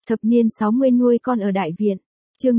Thập niên 60 nuôi con ở đại viện. Chương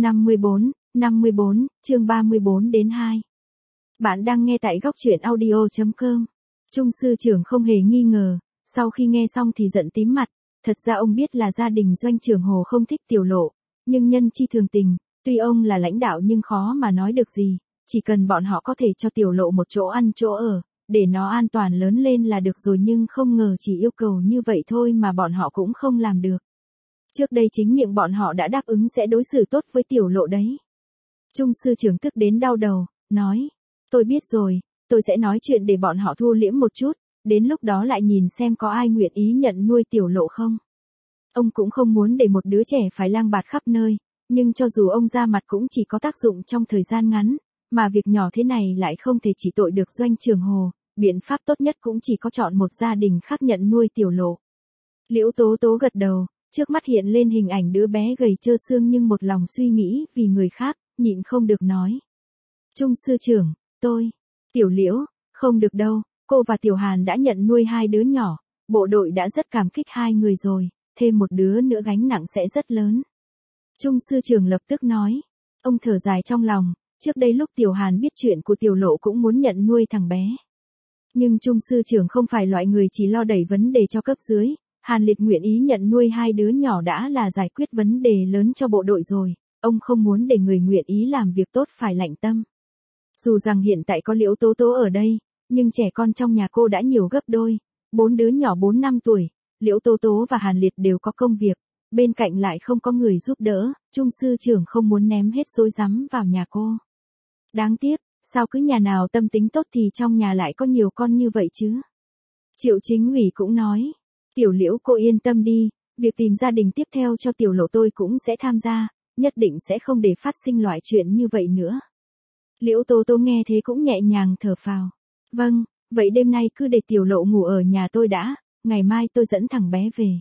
54, chương 34 đến 2. Bạn đang nghe tại góc truyện audio.com. Trung sư trưởng không hề nghi ngờ, sau khi nghe xong thì giận tím mặt, thật ra ông biết là gia đình Doanh trưởng Hồ không thích Tiểu Lộ, nhưng nhân chi thường tình, tuy ông là lãnh đạo nhưng khó mà nói được gì, chỉ cần bọn họ có thể cho Tiểu Lộ một chỗ ăn chỗ ở, để nó an toàn lớn lên là được rồi, nhưng không ngờ chỉ yêu cầu như vậy thôi mà bọn họ cũng không làm được. Trước đây chính miệng bọn họ đã đáp ứng sẽ đối xử tốt với Tiểu Lộ đấy. Trung sư trưởng tức đến đau đầu, nói, tôi biết rồi, tôi sẽ nói chuyện để bọn họ thu liễm một chút, đến lúc đó lại nhìn xem có ai nguyện ý nhận nuôi Tiểu Lộ không. Ông cũng không muốn để một đứa trẻ phải lang bạt khắp nơi, nhưng cho dù ông ra mặt cũng chỉ có tác dụng trong thời gian ngắn, mà việc nhỏ thế này lại không thể chỉ tội được Doanh trưởng Hồ, biện pháp tốt nhất cũng chỉ có chọn một gia đình khác nhận nuôi Tiểu Lộ. Liễu Tố Tố gật đầu, trước mắt hiện lên hình ảnh đứa bé gầy trơ xương nhưng một lòng suy nghĩ vì người khác, nhịn không được nói. Trung sư trưởng, Tiểu Liễu, không được đâu, cô và Tiểu Hàn đã nhận nuôi hai đứa nhỏ, bộ đội đã rất cảm kích hai người rồi, thêm một đứa nữa gánh nặng sẽ rất lớn. Trung sư trưởng lập tức nói, ông thở dài trong lòng, trước đây lúc Tiểu Hàn biết chuyện của Tiểu Lộ cũng muốn nhận nuôi thằng bé. Nhưng Trung sư trưởng không phải loại người chỉ lo đẩy vấn đề cho cấp dưới, Hàn Liệt nguyện ý nhận nuôi hai đứa nhỏ đã là giải quyết vấn đề lớn cho bộ đội rồi, ông không muốn để người nguyện ý làm việc tốt phải lạnh tâm. Dù rằng hiện tại có Liễu Tố Tố ở đây, nhưng trẻ con trong nhà cô đã nhiều gấp đôi, 4 đứa nhỏ 4-5 tuổi, Liễu Tố Tố và Hàn Liệt đều có công việc, bên cạnh lại không có người giúp đỡ, Trung sư trưởng không muốn ném hết rối rắm vào nhà cô. Đáng tiếc, sao cứ nhà nào tâm tính tốt thì trong nhà lại có nhiều con như vậy chứ? Triệu Chính Ủy cũng nói, Tiểu Liễu cô yên tâm đi, việc tìm gia đình tiếp theo cho Tiểu Lộ tôi cũng sẽ tham gia, nhất định sẽ không để phát sinh loại chuyện như vậy nữa. Liễu Tố Tố nghe thế cũng nhẹ nhàng thở phào. Vâng, vậy đêm nay cứ để Tiểu Lộ ngủ ở nhà tôi đã, ngày mai tôi dẫn thằng bé về.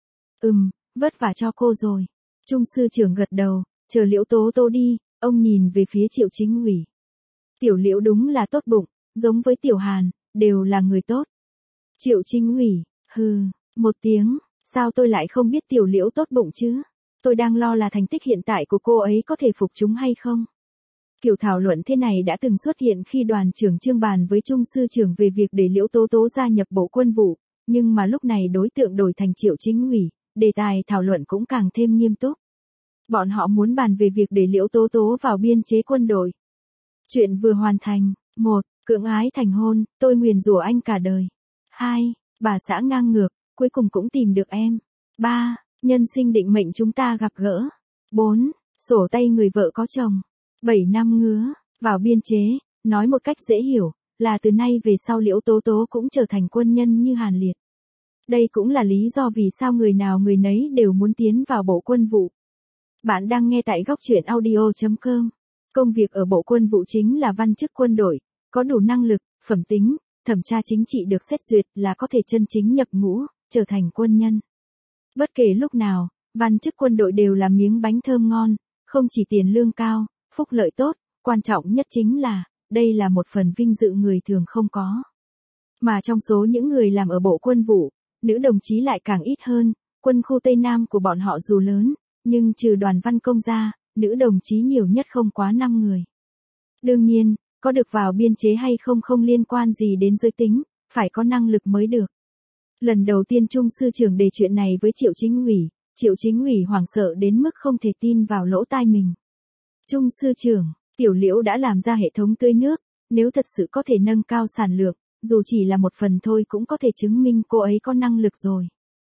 Vất vả cho cô rồi. Trung sư trưởng gật đầu, chờ Liễu Tố Tố đi, ông nhìn về phía Triệu Chính Ủy. Tiểu Liễu đúng là tốt bụng, giống với Tiểu Hàn, đều là người tốt. Triệu Chính Ủy, một tiếng, sao tôi lại không biết Tiểu Liễu tốt bụng chứ? Tôi đang lo là thành tích hiện tại của cô ấy có thể phục chúng hay không? Kiểu thảo luận thế này đã từng xuất hiện khi đoàn trưởng Trương bàn với Trung sư trưởng về việc để Liễu Tố Tố gia nhập bộ quân vụ, nhưng mà lúc này đối tượng đổi thành Triệu Chính Ủy, đề tài thảo luận cũng càng thêm nghiêm túc. Bọn họ muốn bàn về việc để Liễu Tố Tố vào biên chế quân đội. Chuyện vừa hoàn thành. 1. Cưỡng ái thành hôn, tôi nguyền rủa anh cả đời. 2. Bà xã ngang ngược, cuối cùng cũng tìm được em. 3. Nhân sinh định mệnh chúng ta gặp gỡ. 4. Sổ tay người vợ có chồng. 7 năm ngứa, vào biên chế, nói một cách dễ hiểu, là từ nay về sau Liễu Tố Tố cũng trở thành quân nhân như Hàn Liệt. Đây cũng là lý do vì sao người nào người nấy đều muốn tiến vào bộ quân vụ. Bạn đang nghe tại góc truyện audio.com. Công việc ở bộ quân vụ chính là văn chức quân đội, có đủ năng lực, phẩm tính, thẩm tra chính trị được xét duyệt là có thể chân chính nhập ngũ, trở thành quân nhân. Bất kể lúc nào, văn chức quân đội đều là miếng bánh thơm ngon, không chỉ tiền lương cao, phúc lợi tốt, quan trọng nhất chính là, đây là một phần vinh dự người thường không có. Mà trong số những người làm ở bộ quân vụ, nữ đồng chí lại càng ít hơn, quân khu Tây Nam của bọn họ dù lớn, nhưng trừ Đoàn Văn Công ra, nữ đồng chí nhiều nhất không quá 5 người. Đương nhiên, có được vào biên chế hay không không liên quan gì đến giới tính, phải có năng lực mới được. Lần đầu tiên Trung sư trưởng đề chuyện này với Triệu Chính Ủy hoảng sợ đến mức không thể tin vào lỗ tai mình. Trung sư trưởng, Tiểu Liễu đã làm ra hệ thống tưới nước, nếu thật sự có thể nâng cao sản lượng, dù chỉ là một phần thôi cũng có thể chứng minh cô ấy có năng lực rồi.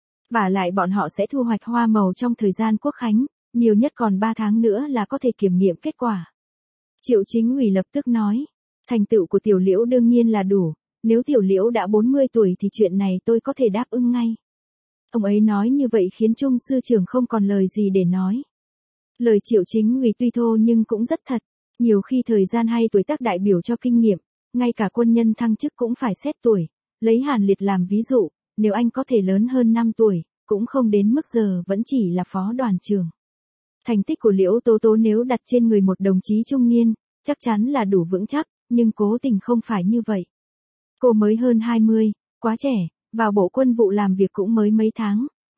Và lại bọn họ sẽ thu hoạch hoa màu trong thời gian Quốc khánh, nhiều nhất còn 3 tháng nữa là có thể kiểm nghiệm kết quả. Triệu Chính Ủy lập tức nói, thành tựu của Tiểu Liễu đương nhiên là đủ, nếu Tiểu Liễu đã 40 tuổi thì chuyện này tôi có thể đáp ứng ngay. Ông ấy nói như vậy khiến Trung sư trưởng không còn lời gì để nói. Lời Triệu Chính Ủy tuy thô nhưng cũng rất thật, nhiều khi thời gian hay tuổi tác đại biểu cho kinh nghiệm, ngay cả quân nhân thăng chức cũng phải xét tuổi, lấy Hàn Liệt làm ví dụ, nếu anh có thể lớn hơn 5 tuổi, cũng không đến mức giờ vẫn chỉ là phó đoàn trưởng. Thành tích của Liễu Tố Tố nếu đặt trên người một đồng chí trung niên, chắc chắn là đủ vững chắc, nhưng cố tình không phải như vậy. Cô mới hơn 20, quá trẻ, vào bộ quân vụ làm việc cũng mới mấy tháng,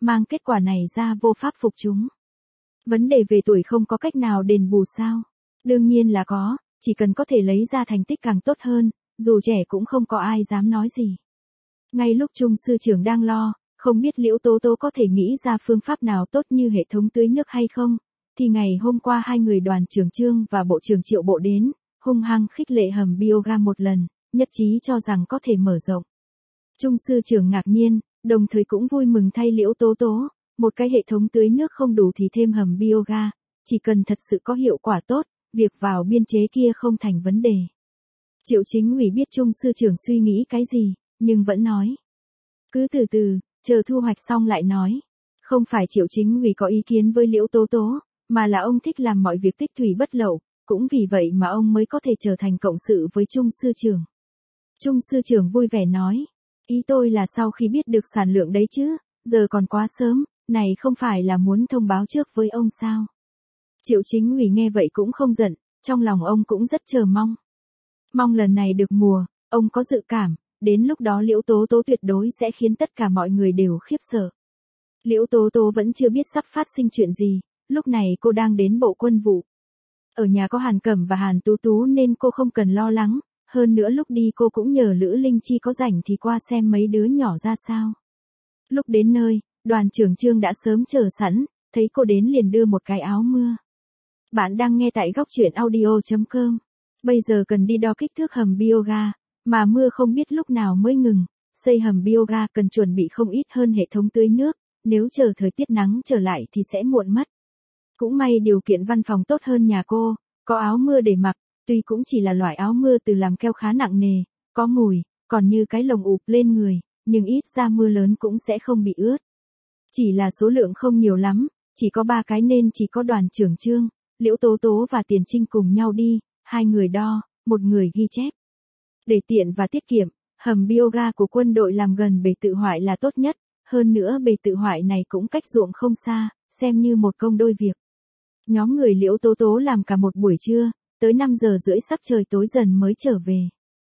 mang kết quả này ra vô pháp phục chúng. Vấn đề về tuổi không có cách nào đền bù sao? Đương nhiên là có, chỉ cần có thể lấy ra thành tích càng tốt hơn, dù trẻ cũng không có ai dám nói gì. Ngay lúc Trung sư trưởng đang lo, không biết Liễu Tố Tố có thể nghĩ ra phương pháp nào tốt như hệ thống tưới nước hay không, thì ngày hôm qua hai người đoàn trưởng Trương và bộ trưởng Triệu Bộ đến, hung hăng khích lệ hầm bioga một lần, nhất trí cho rằng có thể mở rộng. Trung sư trưởng ngạc nhiên, đồng thời cũng vui mừng thay Liễu Tố Tố, một cái hệ thống tưới nước không đủ thì thêm hầm bioga, chỉ cần thật sự có hiệu quả tốt, việc vào biên chế kia không thành vấn đề. Triệu Chính Ủy biết Trung sư trưởng suy nghĩ cái gì, nhưng vẫn nói. Cứ từ từ, chờ thu hoạch xong lại nói. Không phải Triệu Chính Ủy có ý kiến với Liễu Tố Tố, mà là ông thích làm mọi việc tích thủy bất lậu, cũng vì vậy mà ông mới có thể trở thành cộng sự với Trung sư trưởng. Trung sư trưởng vui vẻ nói. Ý tôi là sau khi biết được sản lượng đấy chứ, giờ còn quá sớm, này không phải là muốn thông báo trước với ông sao. Triệu Chính Ủy nghe vậy cũng không giận, trong lòng ông cũng rất chờ mong. Mong lần này được mùa, ông có dự cảm, đến lúc đó Liễu Tố Tố tuyệt đối sẽ khiến tất cả mọi người đều khiếp sợ. Liễu Tố Tố vẫn chưa biết sắp phát sinh chuyện gì, lúc này cô đang đến bộ quân vụ. Ở nhà có Hàn Cẩm và Hàn Tú Tú nên cô không cần lo lắng, hơn nữa lúc đi cô cũng nhờ Lữ Linh Chi có rảnh thì qua xem mấy đứa nhỏ ra sao. Lúc đến nơi, đoàn trưởng Trương đã sớm chờ sẵn, thấy cô đến liền đưa một cái áo mưa. Bạn đang nghe tại góc truyện audio.com. Bây giờ cần đi đo kích thước hầm bioga, mà mưa không biết lúc nào mới ngừng. Xây hầm bioga cần chuẩn bị không ít hơn hệ thống tưới nước, nếu chờ thời tiết nắng trở lại thì sẽ muộn mất. Cũng may điều kiện văn phòng tốt hơn nhà cô, có áo mưa để mặc, tuy cũng chỉ là loại áo mưa từ làm keo khá nặng nề, có mùi, còn như cái lồng ụp lên người, nhưng ít ra mưa lớn cũng sẽ không bị ướt. Chỉ là số lượng không nhiều lắm, chỉ có 3 cái nên chỉ có đoàn trưởng Trương, Liễu Tố Tố và Tiền Trinh cùng nhau đi, 2 người đo, 1 người ghi chép. Để tiện và tiết kiệm, hầm bioga của quân đội làm gần bể tự hoại là tốt nhất, hơn nữa bể tự hoại này cũng cách ruộng không xa, xem như một công đôi việc. Nhóm người Liễu Tố Tố làm cả một buổi trưa, tới 5 giờ rưỡi sắp trời tối dần mới trở về.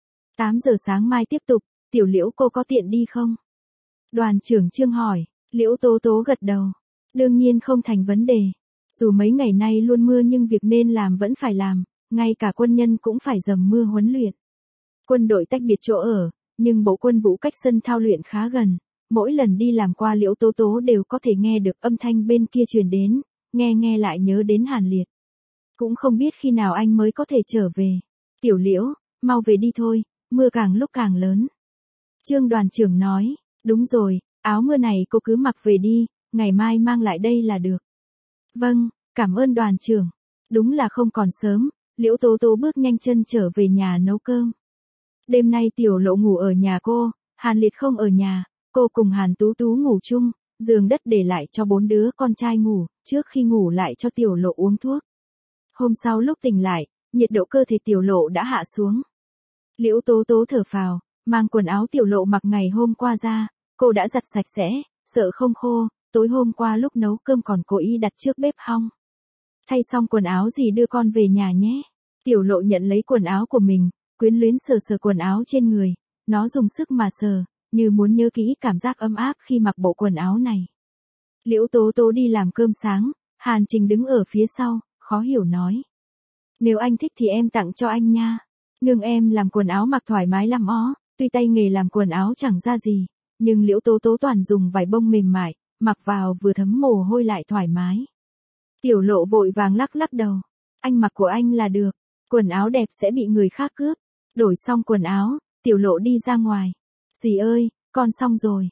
8 giờ sáng mai tiếp tục, Tiểu Liễu cô có tiện đi không? Đoàn trưởng Trương hỏi, Liễu Tố Tố gật đầu. Đương nhiên không thành vấn đề. Dù mấy ngày nay luôn mưa nhưng việc nên làm vẫn phải làm, ngay cả quân nhân cũng phải dầm mưa huấn luyện. Quân đội tách biệt chỗ ở, nhưng bộ quân vụ cách sân thao luyện khá gần, mỗi lần đi làm qua Liễu Tố Tố đều có thể nghe được âm thanh bên kia truyền đến, nghe lại nhớ đến Hàn Liệt. Cũng không biết khi nào anh mới có thể trở về. Tiểu Liễu, mau về đi thôi, mưa càng lúc càng lớn. Trương đoàn trưởng nói, đúng rồi, áo mưa này cô cứ mặc về đi, ngày mai mang lại đây là được. Vâng, cảm ơn đoàn trưởng. Đúng là không còn sớm, Liễu Tố Tố bước nhanh chân trở về nhà nấu cơm. Đêm nay Tiểu Lộ ngủ ở nhà cô, Hàn Liệt không ở nhà, cô cùng Hàn Tú Tú ngủ chung, giường đất để lại cho 4 đứa con trai ngủ, trước khi ngủ lại cho Tiểu Lộ uống thuốc. Hôm sau lúc tỉnh lại, nhiệt độ cơ thể Tiểu Lộ đã hạ xuống. Liễu Tố Tố thở phào, mang quần áo Tiểu Lộ mặc ngày hôm qua ra, cô đã giặt sạch sẽ, sợ không khô, tối hôm qua lúc nấu cơm còn cố ý đặt trước bếp hong. Thay xong quần áo gì đưa con về nhà nhé. Tiểu Lộ nhận lấy quần áo của mình, quyến luyến sờ sờ quần áo trên người, nó dùng sức mà sờ, như muốn nhớ kỹ cảm giác ấm áp khi mặc bộ quần áo này. Liễu Tố Tố đi làm cơm sáng, Hàn Trình đứng ở phía sau, khó hiểu nói. Nếu anh thích thì em tặng cho anh nha. Nhưng em làm quần áo mặc thoải mái lắm ó, tuy tay nghề làm quần áo chẳng ra gì, nhưng Liễu Tố Tố toàn dùng vải bông mềm mại, mặc vào vừa thấm mồ hôi lại thoải mái. Tiểu Lộ vội vàng lắc lắc đầu. Anh mặc của anh là được, quần áo đẹp sẽ bị người khác cướp. Đổi xong quần áo, Tiểu Lộ đi ra ngoài. Dì ơi, con xong rồi.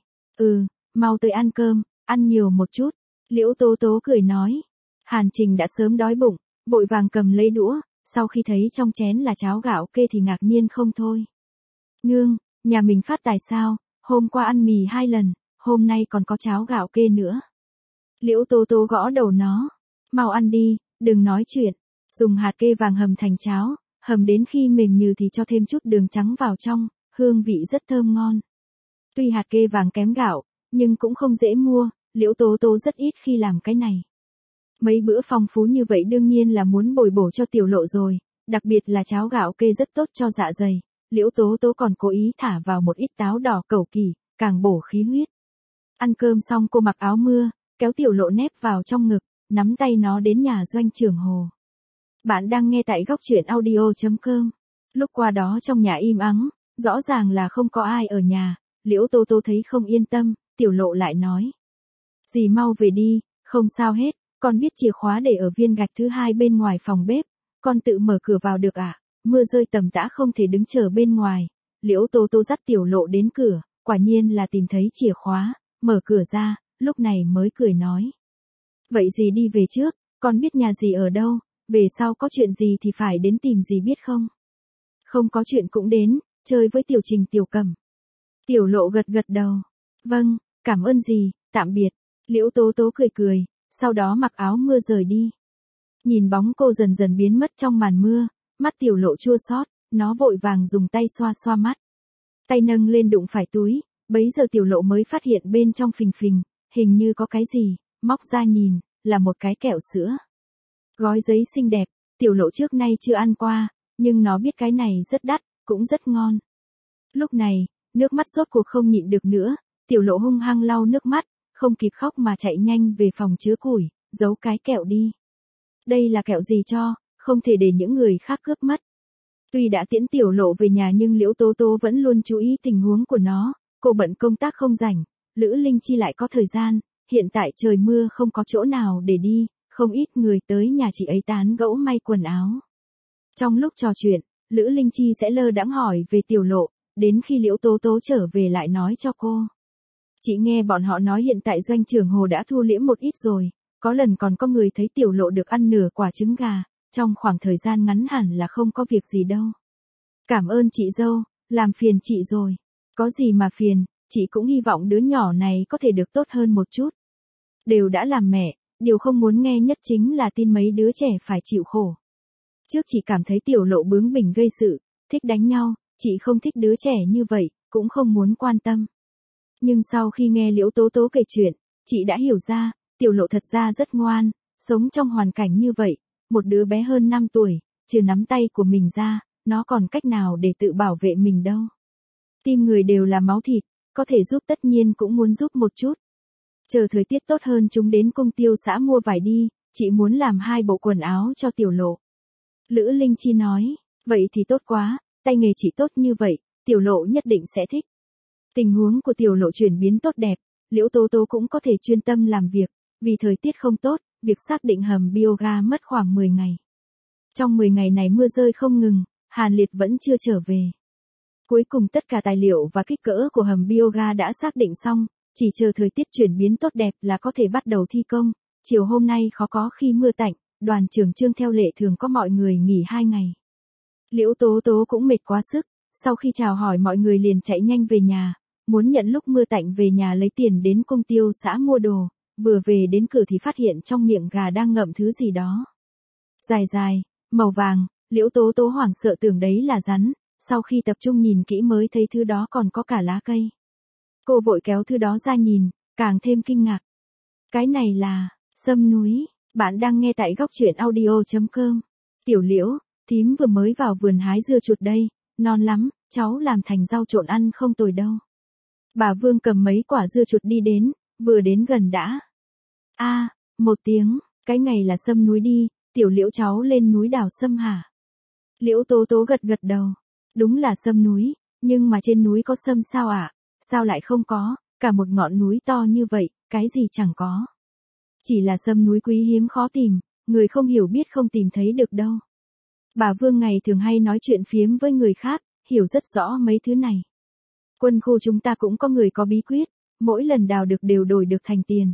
Mau tới ăn cơm, ăn nhiều một chút. Liễu Tố Tố cười nói. Hàn Trình đã sớm đói bụng, vội vàng cầm lấy đũa, sau khi thấy trong chén là cháo gạo kê thì ngạc nhiên không thôi. Nương, nhà mình phát tài sao, hôm qua ăn mì 2 lần, hôm nay còn có cháo gạo kê nữa. Liễu Tố Tố gõ đầu nó. Mau ăn đi, đừng nói chuyện. Dùng hạt kê vàng hầm thành cháo, hầm đến khi mềm nhừ thì cho thêm chút đường trắng vào trong, hương vị rất thơm ngon. Tuy hạt kê vàng kém gạo, nhưng cũng không dễ mua, Liễu Tố Tố rất ít khi làm cái này. Mấy bữa phong phú như vậy đương nhiên là muốn bồi bổ cho Tiểu Lộ rồi, đặc biệt là cháo gạo kê rất tốt cho dạ dày. Liễu Tố Tố còn cố ý thả vào một ít táo đỏ cẩu kỳ, càng bổ khí huyết. Ăn cơm xong cô mặc áo mưa, kéo Tiểu Lộ nép vào trong ngực, nắm tay nó đến nhà Doanh Trưởng Hồ. Bạn đang nghe tại góc truyện audio.com. Lúc qua đó trong nhà im ắng, rõ ràng là không có ai ở nhà, Liễu Tố Tố thấy không yên tâm, Tiểu Lộ lại nói. Dì mau về đi, không sao hết, con biết chìa khóa để ở viên gạch thứ hai bên ngoài phòng bếp, con tự mở cửa vào được ạ, mưa rơi tầm tã không thể đứng chờ bên ngoài. Liễu Tố Tố dắt Tiểu Lộ đến cửa, quả nhiên là tìm thấy chìa khóa, mở cửa ra, lúc này mới cười nói. Vậy dì đi về trước, con biết nhà dì ở đâu, về sau có chuyện gì thì phải đến tìm dì biết không? Không có chuyện cũng đến, chơi với Tiểu Trình Tiểu Cẩm. Tiểu Lộ gật gật đầu. Vâng, cảm ơn dì, tạm biệt. Liễu Tố Tố cười cười, sau đó mặc áo mưa rời đi. Nhìn bóng cô dần dần biến mất trong màn mưa, mắt Tiểu Lộ chua xót, nó vội vàng dùng tay xoa xoa mắt. Tay nâng lên đụng phải túi, bấy giờ Tiểu Lộ mới phát hiện bên trong phình phình, hình như có cái gì, móc ra nhìn, là một cái kẹo sữa. Gói giấy xinh đẹp, Tiểu Lộ trước nay chưa ăn qua, nhưng nó biết cái này rất đắt, cũng rất ngon. Lúc này, nước mắt rốt cuộc không nhịn được nữa, Tiểu Lộ hung hăng lau nước mắt, không kịp khóc mà chạy nhanh về phòng chứa củi, giấu cái kẹo đi. Đây là kẹo gì cho, không thể để những người khác cướp mất. Tuy đã tiễn Tiểu Lộ về nhà nhưng Liễu Tố Tố vẫn luôn chú ý tình huống của nó, cô bận công tác không rảnh, Lữ Linh Chi lại có thời gian, hiện tại trời mưa không có chỗ nào để đi, không ít người tới nhà chị ấy tán gẫu may quần áo. Trong lúc trò chuyện, Lữ Linh Chi sẽ lơ đãng hỏi về Tiểu Lộ, đến khi Liễu Tố Tố trở về lại nói cho cô. Chị nghe bọn họ nói hiện tại Doanh Trưởng Hồ đã thu liễm một ít rồi, có lần còn có người thấy Tiểu Lộ được ăn nửa quả trứng gà, trong khoảng thời gian ngắn hẳn là không có việc gì đâu. Cảm ơn chị dâu, làm phiền chị rồi. Có gì mà phiền, chị cũng hy vọng đứa nhỏ này có thể được tốt hơn một chút. Đều đã làm mẹ, điều không muốn nghe nhất chính là tin mấy đứa trẻ phải chịu khổ. Trước chị cảm thấy Tiểu Lộ bướng bỉnh gây sự, thích đánh nhau, chị không thích đứa trẻ như vậy, cũng không muốn quan tâm. Nhưng sau khi nghe Liễu Tố Tố kể chuyện, chị đã hiểu ra, Tiểu Lộ thật ra rất ngoan, sống trong hoàn cảnh như vậy, một đứa bé hơn 5 tuổi, trừ nắm tay của mình ra, nó còn cách nào để tự bảo vệ mình đâu. Tim người đều là máu thịt, có thể giúp tất nhiên cũng muốn giúp một chút. Chờ thời tiết tốt hơn chúng đến Cung Tiêu xã mua vải đi, chị muốn làm 2 bộ quần áo cho Tiểu Lộ. Lữ Linh Chi nói, vậy thì tốt quá, tay nghề chị tốt như vậy, Tiểu Lộ nhất định sẽ thích. Tình huống của Tiểu Lộ chuyển biến tốt đẹp, Liễu Tố Tố cũng có thể chuyên tâm làm việc, vì thời tiết không tốt, việc xác định hầm bioga mất khoảng 10 ngày. Trong 10 ngày này mưa rơi không ngừng, Hàn Liệt vẫn chưa trở về. Cuối cùng tất cả tài liệu và kích cỡ của hầm bioga đã xác định xong, chỉ chờ thời tiết chuyển biến tốt đẹp là có thể bắt đầu thi công. Chiều hôm nay khó có khi mưa tạnh, đoàn trưởng Trương theo lệ thường có mọi người nghỉ 2 ngày. Liễu Tố Tố cũng mệt quá sức, sau khi chào hỏi mọi người liền chạy nhanh về nhà, muốn nhận lúc mưa tạnh về nhà lấy tiền đến Cung Tiêu xã mua đồ, vừa về đến cửa thì phát hiện trong miệng gà đang ngậm thứ gì đó. Dài dài, màu vàng, Liễu Tố Tố hoảng sợ tưởng đấy là rắn, sau khi tập trung nhìn kỹ mới thấy thứ đó còn có cả lá cây. Cô vội kéo thứ đó ra nhìn, càng thêm kinh ngạc. Cái này là sâm núi, bạn đang nghe tại góc truyện audio.com. Tiểu Liễu, thím vừa mới vào vườn hái dưa chuột đây, non lắm, cháu làm thành rau trộn ăn không tồi đâu. Bà Vương cầm mấy quả dưa chuột đi đến, vừa đến gần đã. Một tiếng, cái ngày là sâm núi đi, Tiểu Liễu cháu lên núi đào sâm hả? Liễu Tố Tố gật gật đầu. Đúng là sâm núi, nhưng mà trên núi có sâm sao ạ? Sao lại không có, cả một ngọn núi to như vậy, cái gì chẳng có. Chỉ là sâm núi quý hiếm khó tìm, người không hiểu biết không tìm thấy được đâu. Bà Vương ngày thường hay nói chuyện phiếm với người khác, hiểu rất rõ mấy thứ này. Quân khu chúng ta cũng có người có bí quyết, mỗi lần đào được đều đổi được thành tiền,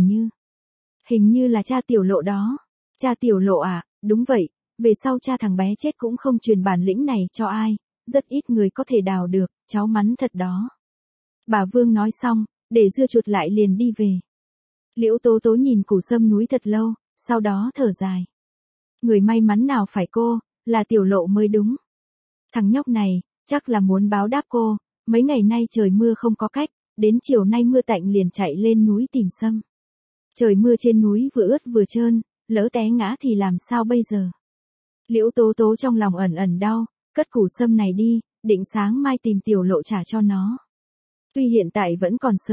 hình như là cha Tiểu Lộ đó. Cha Tiểu Lộ à, đúng vậy, về sau cha thằng bé chết cũng không truyền bản lĩnh này cho ai, rất ít người có thể đào được, cháu mắn thật đó. Bà Vương nói xong, để dưa chuột lại liền đi về. Liễu Tố Tố nhìn củ sâm núi thật lâu, sau đó thở dài. Người may mắn nào phải cô, là Tiểu Lộ mới đúng. Thằng nhóc này, chắc là muốn báo đáp cô, mấy ngày nay trời mưa không có cách, đến chiều nay mưa tạnh liền chạy lên núi tìm sâm. Trời mưa trên núi vừa ướt vừa trơn, lỡ té ngã thì làm sao bây giờ? Liễu Tố Tố trong lòng ẩn ẩn đau, cất củ sâm này đi, định sáng mai tìm Tiểu Lộ trả cho nó. Tuy hiện tại vẫn còn sớm,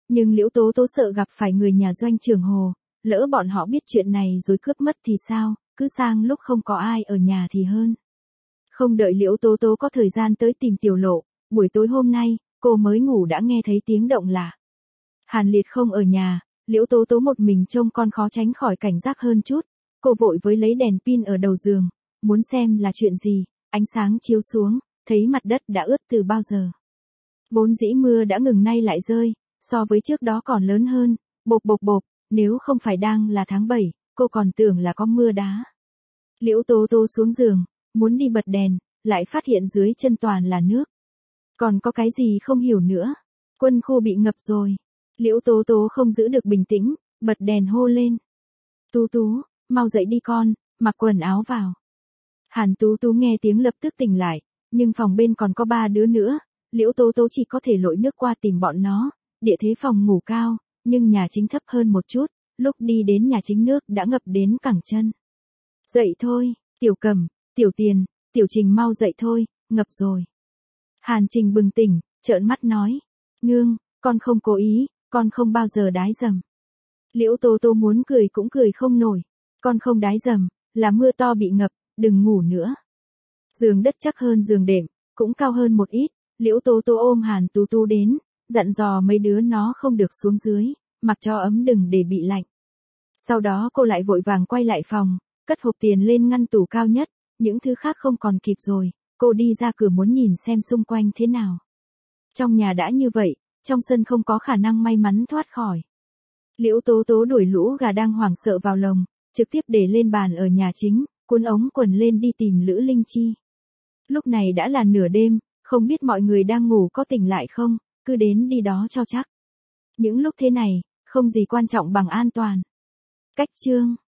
Nhưng Liễu Tố Tố sợ gặp phải người nhà Doanh Trường Hồ, lỡ bọn họ biết chuyện này rồi cướp mất thì sao, cứ sang lúc không có ai ở nhà thì hơn. Không đợi Liễu Tố Tố có thời gian tới tìm Tiểu Lộ, buổi tối hôm nay, cô mới ngủ đã nghe thấy tiếng động lạ. Hàn Liệt không ở nhà, Liễu Tố Tố một mình trông con khó tránh khỏi cảnh giác hơn chút. Cô vội với lấy đèn pin ở đầu giường, muốn xem là chuyện gì, ánh sáng chiếu xuống, thấy mặt đất đã ướt từ bao giờ. Vốn dĩ mưa đã ngừng nay lại rơi, so với trước đó còn lớn hơn, bộp bộp bộp, nếu không phải đang là tháng 7, cô còn tưởng là có mưa đá. Liễu Tố Tố xuống giường, muốn đi bật đèn, lại phát hiện dưới chân toàn là nước. Còn có cái gì không hiểu nữa, quân khu bị ngập rồi. Liễu Tố Tố không giữ được bình tĩnh, bật đèn hô lên. Tú Tú, mau dậy đi con, mặc quần áo vào. Hàn Tú Tú nghe tiếng lập tức tỉnh lại, nhưng phòng bên còn có 3 đứa nữa, Liễu Tố Tố chỉ có thể lội nước qua tìm bọn nó, địa thế phòng ngủ cao, nhưng nhà chính thấp hơn một chút, lúc đi đến nhà chính nước đã ngập đến cẳng chân. Dậy thôi, Tiểu Cẩm, Tiểu Tiền, Tiểu Trình mau dậy thôi, ngập rồi. Hàn Trình bừng tỉnh, trợn mắt nói, nương, con không cố ý, con không bao giờ đái dầm. Liễu Tố Tố muốn cười cũng cười không nổi, con không đái dầm, là mưa to bị ngập, đừng ngủ nữa. Giường đất chắc hơn giường đệm, cũng cao hơn một ít, Liễu Tố Tố ôm Hàn Tú Tú đến, dặn dò mấy đứa nó không được xuống dưới, mặc cho ấm đừng để bị lạnh. Sau đó cô lại vội vàng quay lại phòng, cất hộp tiền lên ngăn tủ cao nhất, những thứ khác không còn kịp rồi, cô đi ra cửa muốn nhìn xem xung quanh thế nào. Trong nhà đã như vậy, trong sân không có khả năng may mắn thoát khỏi. Liễu Tố Tố đuổi lũ gà đang hoảng sợ vào lồng, trực tiếp để lên bàn ở nhà chính, cuốn ống quần lên đi tìm Lữ Linh Chi. Lúc này đã là nửa đêm, không biết mọi người đang ngủ có tỉnh lại không, cứ đến đi đó cho chắc. Những lúc thế này, không gì quan trọng bằng an toàn. Cách chương